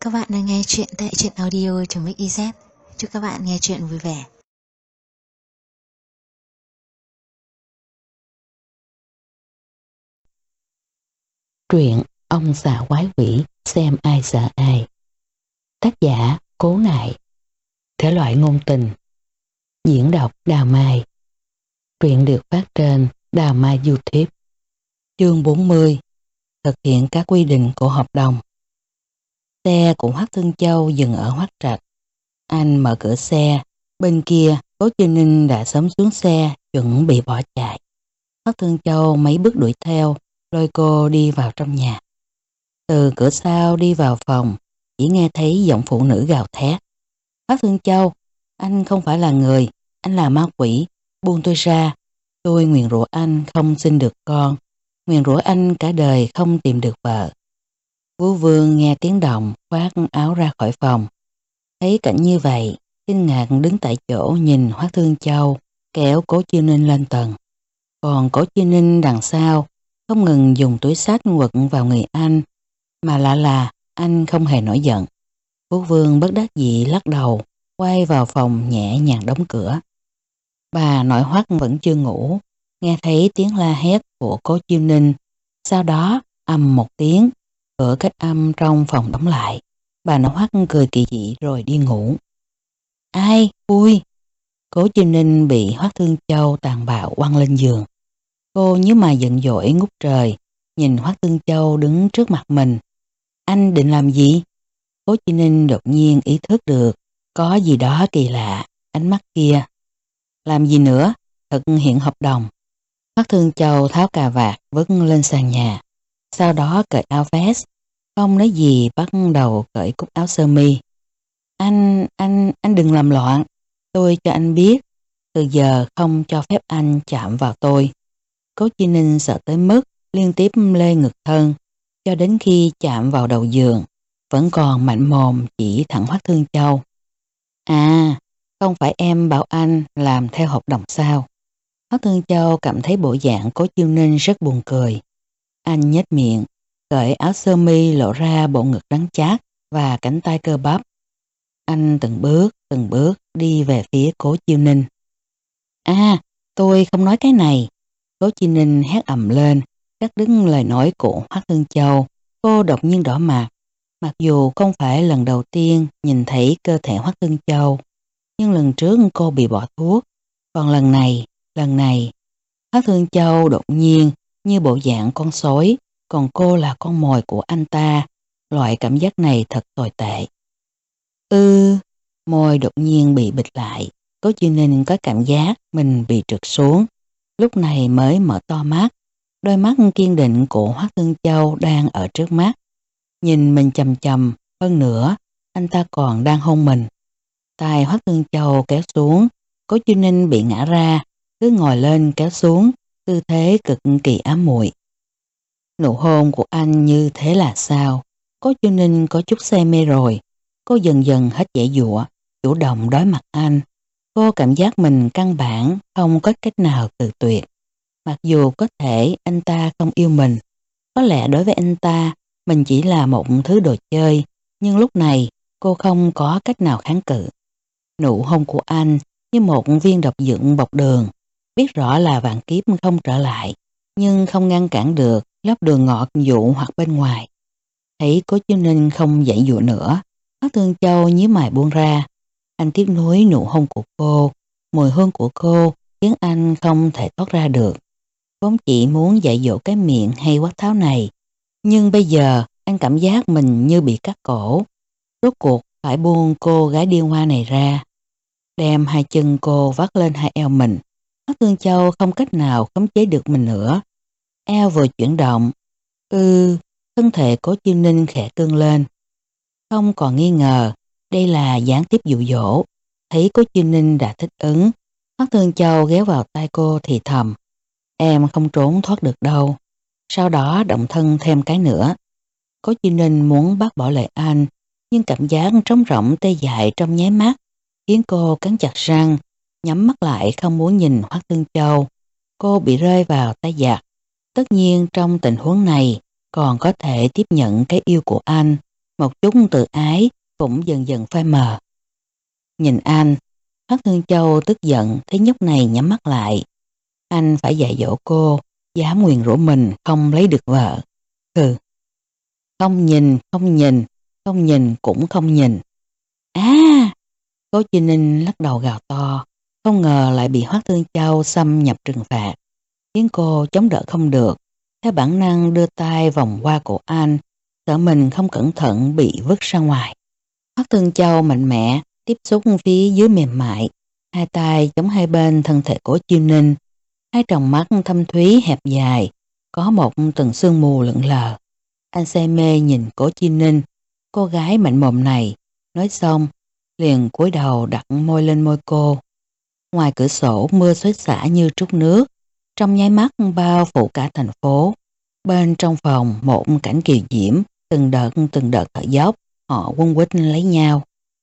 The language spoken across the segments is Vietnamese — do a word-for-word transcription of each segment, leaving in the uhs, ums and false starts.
Các bạn đang nghe chuyện tại truyện audio.mix.iz. Chúc các bạn nghe chuyện vui vẻ. Truyện Ông xà quái quỷ xem ai sợ ai. Tác giả Cố Nại. Thể loại ngôn tình. Diễn đọc Đào Mai. Truyện được phát trên Đào Mai YouTube. Chương bốn mươi. Thực hiện các quy định của hợp đồng. Xe của Hoắc Thương Châu dừng ở Hoắc Trạch. Anh mở cửa xe. Bên kia Cố Chi Ninh đã sớm xuống xe chuẩn bị bỏ chạy. Hoắc Thương Châu mấy bước đuổi theo, lôi cô đi vào trong nhà. Từ cửa sau đi vào phòng, chỉ nghe thấy giọng phụ nữ gào thét. Hoắc Thương Châu, anh không phải là người, anh là ma quỷ, buông tôi ra. Tôi nguyền rủa anh không sinh được con, nguyền rủa anh cả đời không tìm được vợ. Vũ Vương nghe tiếng động khoác áo ra khỏi phòng. Thấy cảnh như vậy, kinh ngạc đứng tại chỗ nhìn Hoắc Thương Châu kéo Cố Chi Ninh lên tầng. Còn Cố Chi Ninh đằng sau không ngừng dùng túi xách quật vào người anh, mà lạ là anh không hề nổi giận. Vũ Vương bất đắc dĩ lắc đầu, quay vào phòng nhẹ nhàng đóng cửa. Bà nội Hoắc vẫn chưa ngủ, nghe thấy tiếng la hét của Cố Chi Ninh, sau đó ầm một tiếng, cửa cách âm trong phòng đóng lại. Bà nội Hoắc cười kỳ dị rồi đi ngủ. Ai? Ui! Cố Chi Ninh bị Hoắc Thương Châu tàn bạo quăng lên giường. Cô nhíu mày giận dỗi ngút trời, nhìn Hoắc Thương Châu đứng trước mặt mình. Anh định làm gì? Cố Chi Ninh đột nhiên ý thức được có gì đó kỳ lạ, ánh mắt kia. Làm gì nữa? Thực hiện hợp đồng. Hoắc Thương Châu tháo cà vạt vứt lên sàn nhà, sau đó cởi áo vest, không nói gì bắt đầu cởi cúc áo sơ mi. Anh, anh, anh đừng làm loạn. Tôi cho anh biết, từ giờ không cho phép anh chạm vào tôi. Cố Chi Ninh sợ tới mức liên tiếp lê ngực thân, cho đến khi chạm vào đầu giường, vẫn còn mạnh mồm chỉ thẳng Hoắc Thương Châu. À, không phải em bảo anh làm theo hợp đồng sao? Hoắc Thương Châu cảm thấy bộ dạng Cố Chi Ninh rất buồn cười. Anh nhếch miệng, cởi áo sơ mi lộ ra bộ ngực rắn chắc và cánh tay cơ bắp. Anh từng bước, từng bước đi về phía Cố Chi Ninh. À, tôi không nói cái này. Cố Chi Ninh hét ầm lên, cắt đứt lời nói của Hoắc Thương Châu. Cô đột nhiên đỏ mặt. Mặc dù không phải lần đầu tiên nhìn thấy cơ thể Hoắc Thương Châu, nhưng lần trước cô bị bỏ thuốc. Còn lần này, lần này, Hoắc Thương Châu đột nhiên như bộ dạng con sói, còn cô là con mồi của anh ta. Loại cảm giác này thật tồi tệ. Ư, môi đột nhiên bị bịt lại. Cố Chi Ninh có cảm giác mình bị trượt xuống. Lúc này mới mở to mắt. Đôi mắt kiên định của Hoắc Thương Châu đang ở trước mắt. Nhìn mình chầm chầm, hơn nữa, anh ta còn đang hôn mình. Tay Hoắc Thương Châu kéo xuống, Cố Chi Ninh bị ngã ra, cứ ngồi lên kéo xuống, tư thế cực kỳ ám muội. Nụ hôn của anh như thế là sao? Cố Chi Ninh có chút say mê rồi. Cô dần dần hết dễ dụa, chủ động đối mặt anh. Cô cảm giác mình căn bản không có cách nào từ tuyệt. Mặc dù có thể anh ta không yêu mình, có lẽ đối với anh ta mình chỉ là một thứ đồ chơi, nhưng lúc này cô không có cách nào kháng cự. Nụ hôn của anh như một viên độc dược bọc đường, biết rõ là vạn kiếp không trở lại, nhưng không ngăn cản được lớp đường ngọt dụ hoặc bên ngoài. Thấy Cố Chi Ninh không dãy dụa nữa, Hoắc Thương Châu nhíu mày buông ra. Anh tiếc nuối nụ hôn của cô, mùi hương của cô khiến anh không thể thoát ra được. Vốn chỉ muốn dạy dỗ cái miệng hay quát tháo này, nhưng bây giờ anh cảm giác mình như bị cắt cổ. Rốt cuộc phải buông cô gái điêu hoa này ra. Đem hai chân cô vắt lên hai eo mình. Hoắc Thương Châu không cách nào khống chế được mình nữa. Eo vừa chuyển động, ư, thân thể Cố Chi Ninh khẽ cương lên. Không còn nghi ngờ, đây là gián tiếp dụ dỗ. Thấy Cố Chi Ninh đã thích ứng, Hoắc Thương Châu ghé vào tai cô thì thầm. Em không trốn thoát được đâu. Sau đó động thân thêm cái nữa. Cố Chi Ninh muốn bác bỏ lời anh, nhưng cảm giác trống rỗng tê dại trong nháy mắt khiến cô cắn chặt răng, nhắm mắt lại không muốn nhìn Hoắc Thương Châu. Cô bị rơi vào tay giặc. Tất nhiên trong tình huống này còn có thể tiếp nhận cái yêu của anh. một chút tự ái cũng dần dần phai mờ. Nhìn anh, Hoắc Thương Châu tức giận thấy nhóc này nhắm mắt lại. Anh phải dạy dỗ cô, dám nguyền rủa mình không lấy được vợ. Hừ. Không nhìn, không nhìn, không nhìn cũng không nhìn. À! Cố Chi Ninh lắc đầu gào to, không ngờ lại bị Hoắc Thương Châu xâm nhập trừng phạt, khiến cô chống đỡ không được. Theo bản năng đưa tay vòng qua cổ anh, sợ mình không cẩn thận bị vứt ra ngoài. Hoắc Thương Châu mạnh mẽ tiếp xúc phía dưới mềm mại, hai tay chống hai bên thân thể Cố Chi Ninh, hai tròng mắt thâm thúy hẹp dài, có một tầng sương mù lững lờ. Anh say mê nhìn Cố Chi Ninh, cô gái mạnh mồm này, nói xong liền cúi đầu đặt môi lên môi cô. Ngoài cửa sổ mưa xối xả như trút nước, trong nháy mắt bao phủ cả thành phố. Bên trong phòng một cảnh kỳ diễm, từng đợt từng đợt thở dốc, họ quấn quýt lấy nhau.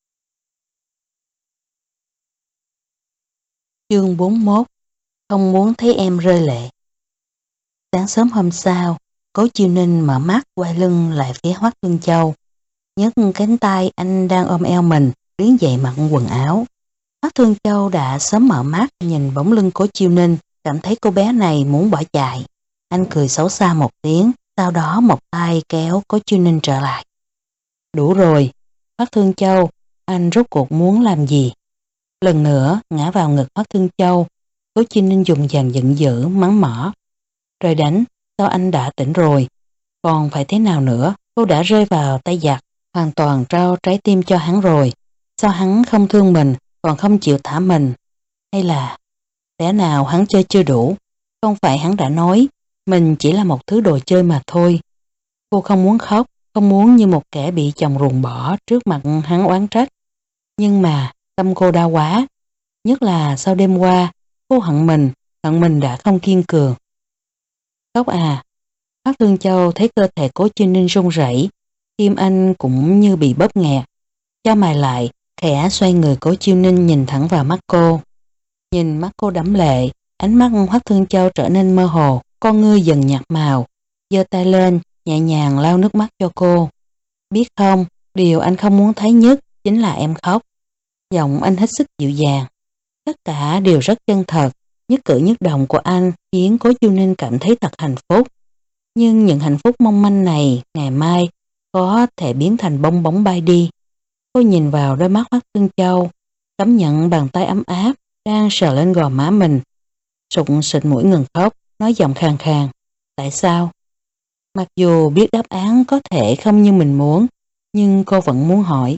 Chương bốn mươi mốt. Không muốn thấy em rơi lệ. Sáng sớm hôm sau, Cố Chi Ninh mở mắt quay lưng lại phía Hoắc Thương Châu, nhấc cánh tay anh đang ôm eo mình, đứng dậy mặc quần áo. Hoắc Thương Châu đã sớm mở mắt nhìn bóng lưng Cố Chi Ninh, cảm thấy cô bé này muốn bỏ chạy. Anh cười xấu xa một tiếng, sau đó một tay kéo Cố Chi Ninh trở lại. Đủ rồi, Hoắc Thương Châu, anh rốt cuộc muốn làm gì? Lần nữa ngã vào ngực Hoắc Thương Châu, Cố Chi Ninh dùng dàn giận dữ mắng mỏ. Trời đánh, sao anh đã tỉnh rồi? Còn phải thế nào nữa? Cô đã rơi vào tay giặc, hoàn toàn trao trái tim cho hắn rồi. Sao hắn không thương mình, còn không chịu thả mình? Hay là lẽ nào hắn chơi chưa đủ? Không phải hắn đã nói mình chỉ là một thứ đồ chơi mà thôi. Cô không muốn khóc, không muốn như một kẻ bị chồng ruồng bỏ trước mặt hắn oán trách. Nhưng mà tâm cô đau quá, nhất là sau đêm qua, cô hận mình, hận mình đã không kiên cường. Khóc à? Hoắc Thương Châu thấy cơ thể Cố Chi Ninh run rẩy, tim anh cũng như bị bóp nghẹt. Cho mày lại, khẽ xoay người Cố Chi Ninh nhìn thẳng vào mắt cô. Nhìn mắt cô đẫm lệ, ánh mắt Hoắc Thương Châu trở nên mơ hồ, con ngươi dần nhạt màu, giơ tay lên, nhẹ nhàng lau nước mắt cho cô. Biết không, điều anh không muốn thấy nhất chính là em khóc. Giọng anh hết sức dịu dàng. Tất cả đều rất chân thật, nhất cử nhất động của anh khiến Cố Chi Ninh cảm thấy thật hạnh phúc. Nhưng những hạnh phúc mong manh này ngày mai có thể biến thành bong bóng bay đi. Cô nhìn vào đôi mắt Hoắc Thương Châu, cảm nhận bàn tay ấm áp đang sờ lên gò má mình. Sụt sịt mũi ngừng khóc, nói giọng khàn khàn. Tại sao? Mặc dù biết đáp án có thể không như mình muốn, nhưng cô vẫn muốn hỏi.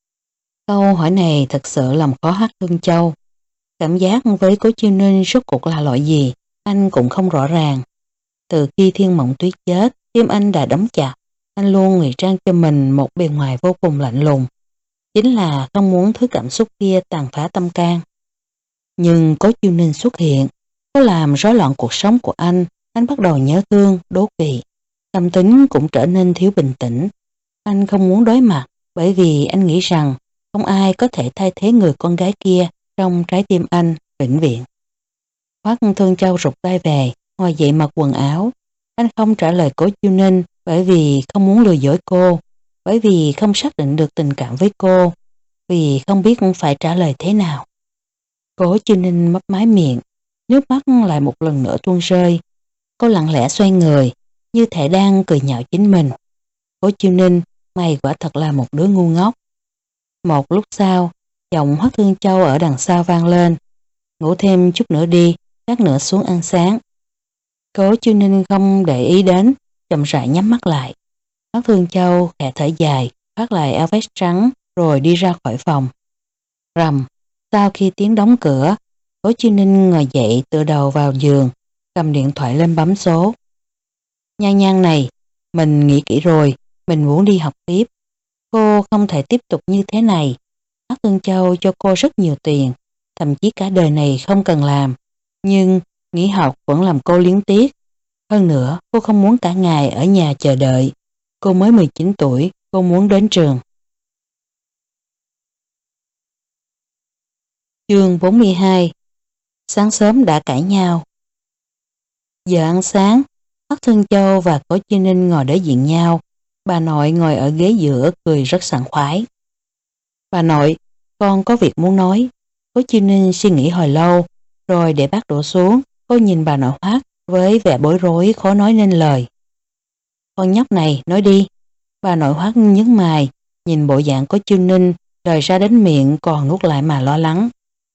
Câu hỏi này thật sự làm khó Hoắc Thương Châu. Cảm giác với Cố Chi Ninh rốt cuộc là loại gì, anh cũng không rõ ràng. Từ khi Thiên Mộng Tuyết chết, tim anh đã đóng chặt. Anh luôn ngụy trang cho mình một bề ngoài vô cùng lạnh lùng. Chính là không muốn thứ cảm xúc kia tàn phá tâm can. Nhưng Cố Chi Ninh xuất hiện, có làm rối loạn cuộc sống của anh. Anh bắt đầu nhớ thương, đố kỵ. Tâm tính cũng trở nên thiếu bình tĩnh. Anh không muốn đối mặt, bởi vì anh nghĩ rằng không ai có thể thay thế người con gái kia trong trái tim anh, vĩnh viễn. Hoắc Thương Châu rụt tay về, ngồi dậy mặc quần áo. Anh không trả lời Cố Chi Ninh bởi vì không muốn lừa dối cô, bởi vì không xác định được tình cảm với cô, vì không biết phải trả lời thế nào. Cố Chi Ninh mấp máy miệng, nước mắt lại một lần nữa tuôn rơi. Cô lặng lẽ xoay người, như thể đang cười nhạo chính mình. Cố Chi Ninh, mày quả thật là một đứa ngu ngốc. Một lúc sau, giọng Hoắc Thương Châu ở đằng sau vang lên. Ngủ thêm chút nữa đi, lát nữa xuống ăn sáng. Cố Chi Ninh không để ý đến, chậm rãi nhắm mắt lại. Hoắc Thương Châu khẽ thở dài, khoác lại áo vest trắng rồi đi ra khỏi phòng. Rầm, sau khi tiếng đóng cửa, Cố Chi Ninh ngồi dậy tựa đầu vào giường, cầm điện thoại lên bấm số. Nhan Nhan này, mình nghĩ kỹ rồi, mình muốn đi học tiếp. Cô không thể tiếp tục như thế này. Hoắc Thương Châu cho cô rất nhiều tiền, thậm chí cả đời này không cần làm. Nhưng nghỉ học vẫn làm cô luyến tiếc. Hơn nữa, cô không muốn cả ngày ở nhà chờ đợi. Cô mới mười chín tuổi, cô muốn đến trường. Chương bốn mươi hai. Sáng sớm đã cãi nhau. Giờ ăn sáng, Hoắc Thương Châu và Cố Chi Ninh ngồi đối diện nhau. bà nội ngồi ở ghế giữa cười rất sảng khoái. Bà nội, con có việc muốn nói. Cố Chiêu Ninh suy nghĩ hồi lâu, rồi để bát đổ xuống, cô nhìn bà nội Hoác với vẻ bối rối khó nói nên lời. Con nhóc này, nói đi. Bà nội Hoác nhướng mày, nhìn bộ dạng Cố Chiêu Ninh, lời ra đến miệng còn nuốt lại mà lo lắng.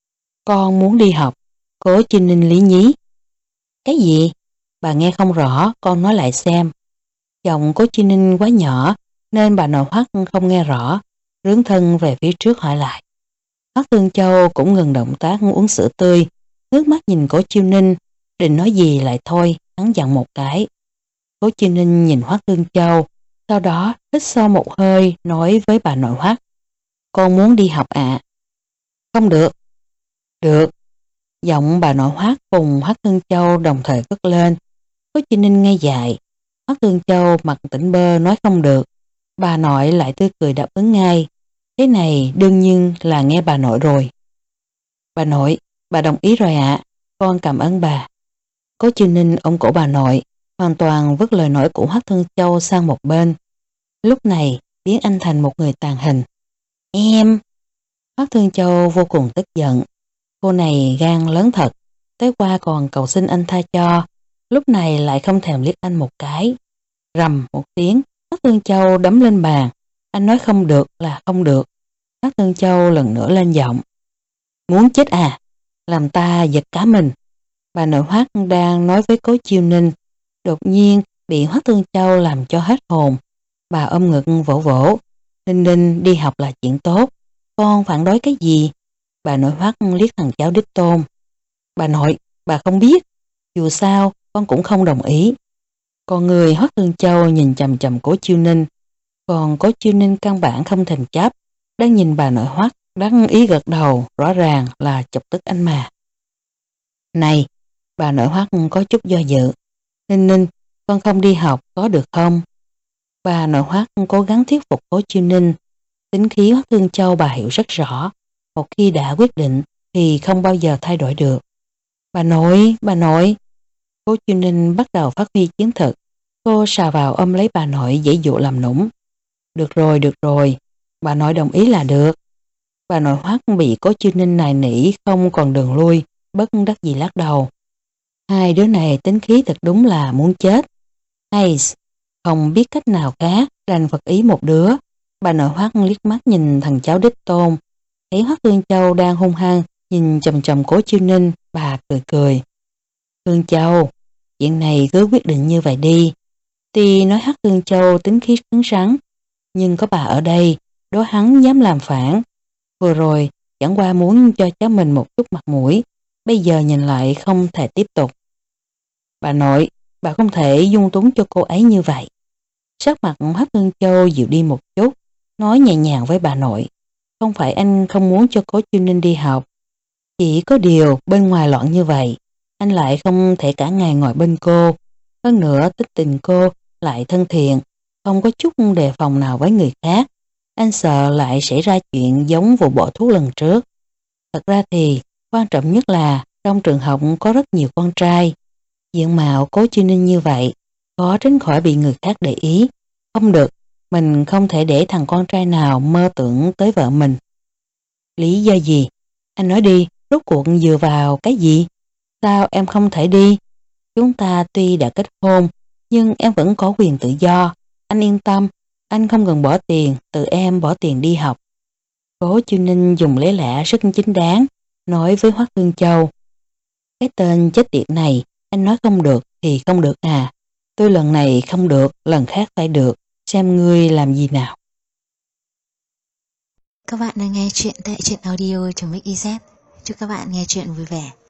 Con muốn đi học. Cố Chiêu Ninh lý nhí. Cái gì? Bà nghe không rõ, con nói lại xem. Giọng Cố Chiêu Ninh quá nhỏ nên bà nội Hoác không nghe rõ, rướn thân về phía trước hỏi lại. Hoác Thương Châu cũng ngừng động tác uống sữa tươi, ngước mắt nhìn Cố Chiêu Ninh, định nói gì lại thôi, hắn dặn một cái. Cố Chiêu Ninh nhìn Hoác Thương Châu, sau đó hít sâu một hơi nói với bà nội Hoác. Con muốn đi học ạ. Không được. Được. Giọng bà nội Hoác cùng Hoác Thương Châu đồng thời cất lên. Cố Chiêu Ninh nghe dại. Hoác Thương Châu mặt tỉnh bơ nói không được. Bà nội lại tươi cười đáp ứng ngay. Thế này đương nhiên là nghe bà nội rồi. Bà nội, bà đồng ý rồi ạ. Con cảm ơn bà. Cố Chiêu Ninh ôm cổ bà nội, hoàn toàn vứt lời nói của Hoác Thương Châu sang một bên. Lúc này biến anh thành một người tàn hình. Em! Hoác Thương Châu vô cùng tức giận. Cô này gan lớn thật, tới qua còn cầu xin anh tha cho, lúc này lại không thèm liếc anh một cái. Rầm một tiếng, Hoác Thương Châu đấm lên bàn. Anh nói không được là không được. Hoác Thương Châu lần nữa lên giọng. Muốn chết à? Làm ta giật cả mình. Bà nội Hoác đang nói với Cố Chiêu Ninh, đột nhiên bị Hoác Thương Châu làm cho hết hồn. Bà ôm ngực vỗ vỗ. Ninh Ninh đi học là chuyện tốt, con phản đối cái gì? Bà nội Hoác liếc thằng cháu đích tôn. Bà nội, bà không biết, dù sao con cũng không đồng ý. Con người Hoác Thương Châu nhìn chầm chầm Cố Chiêu Ninh, còn Cố Chiêu Ninh căn bản không thèm chấp, đang nhìn bà nội Hoác đắc ý gật đầu, rõ ràng là chọc tức anh mà. Này, bà nội Hoác có chút do dự. Ninh Ninh, con không đi học có được không? Bà nội Hoác cố gắng thuyết phục Cố Chiêu Ninh. Tính khí Hoác Thương Châu bà hiểu rất rõ, một khi đã quyết định thì không bao giờ thay đổi được. Bà nội, bà nội. Cố Chiêu Ninh bắt đầu phát huy chiến thực. Cô xà vào ôm lấy bà nội dễ dụ làm nũng. Được rồi, được rồi, bà nội đồng ý là được. Bà nội Hoác bị Cố Chiêu Ninh nài nỉ không còn đường lui, bất đắc dĩ lắc đầu. Hai đứa này tính khí thật đúng là muốn chết. Hay, không biết cách nào khác, đành phật ý một đứa. Bà nội Hoác liếc mắt nhìn thằng cháu đích tôn, thấy Hoác Thương Châu đang hung hăng nhìn chầm chầm Cố Chiêu Ninh, bà cười cười. Thương Châu, chuyện này cứ quyết định như vậy đi. Tuy nói Hoác Thương Châu tính khí cứng rắn, nhưng có bà ở đây, đố hắn dám làm phản. Vừa rồi chẳng qua muốn cho cháu mình một chút mặt mũi, bây giờ nhìn lại không thể tiếp tục. Bà nội, bà không thể dung túng cho cô ấy như vậy. Sắc mặt Hoác Thương Châu dịu đi một chút, nói nhẹ nhàng với bà nội. Không phải anh không muốn cho Cố Chiêu Ninh đi học, chỉ có điều bên ngoài loạn như vậy, anh lại không thể cả ngày ngồi bên cô. Hơn nữa tính tình cô lại thân thiện, không có chút đề phòng nào với người khác. Anh sợ lại xảy ra chuyện giống vụ bỏ thuốc lần trước. Thật ra thì quan trọng nhất là trong trường học có rất nhiều con trai. Diện mạo Cố Chiêu Ninh như vậy, khó tránh khỏi bị người khác để ý. Không được, mình không thể để thằng con trai nào mơ tưởng tới vợ mình. Lý do gì? Anh nói đi, rốt cuộc dựa vào cái gì? Sao em không thể đi? Chúng ta tuy đã kết hôn, nhưng em vẫn có quyền tự do. Anh yên tâm, anh không cần bỏ tiền, tự em bỏ tiền đi học. Cố Chiêu Ninh dùng lấy lẽ rất chính đáng, nói với Hoác Thương Châu. Cái tên chết tiệt này, anh nói không được thì không được à. Tôi lần này không được, lần khác phải được, xem ngươi làm gì nào. Các bạn đang nghe chuyện tại truyện audio.mixyz. Chúc các bạn nghe chuyện vui vẻ.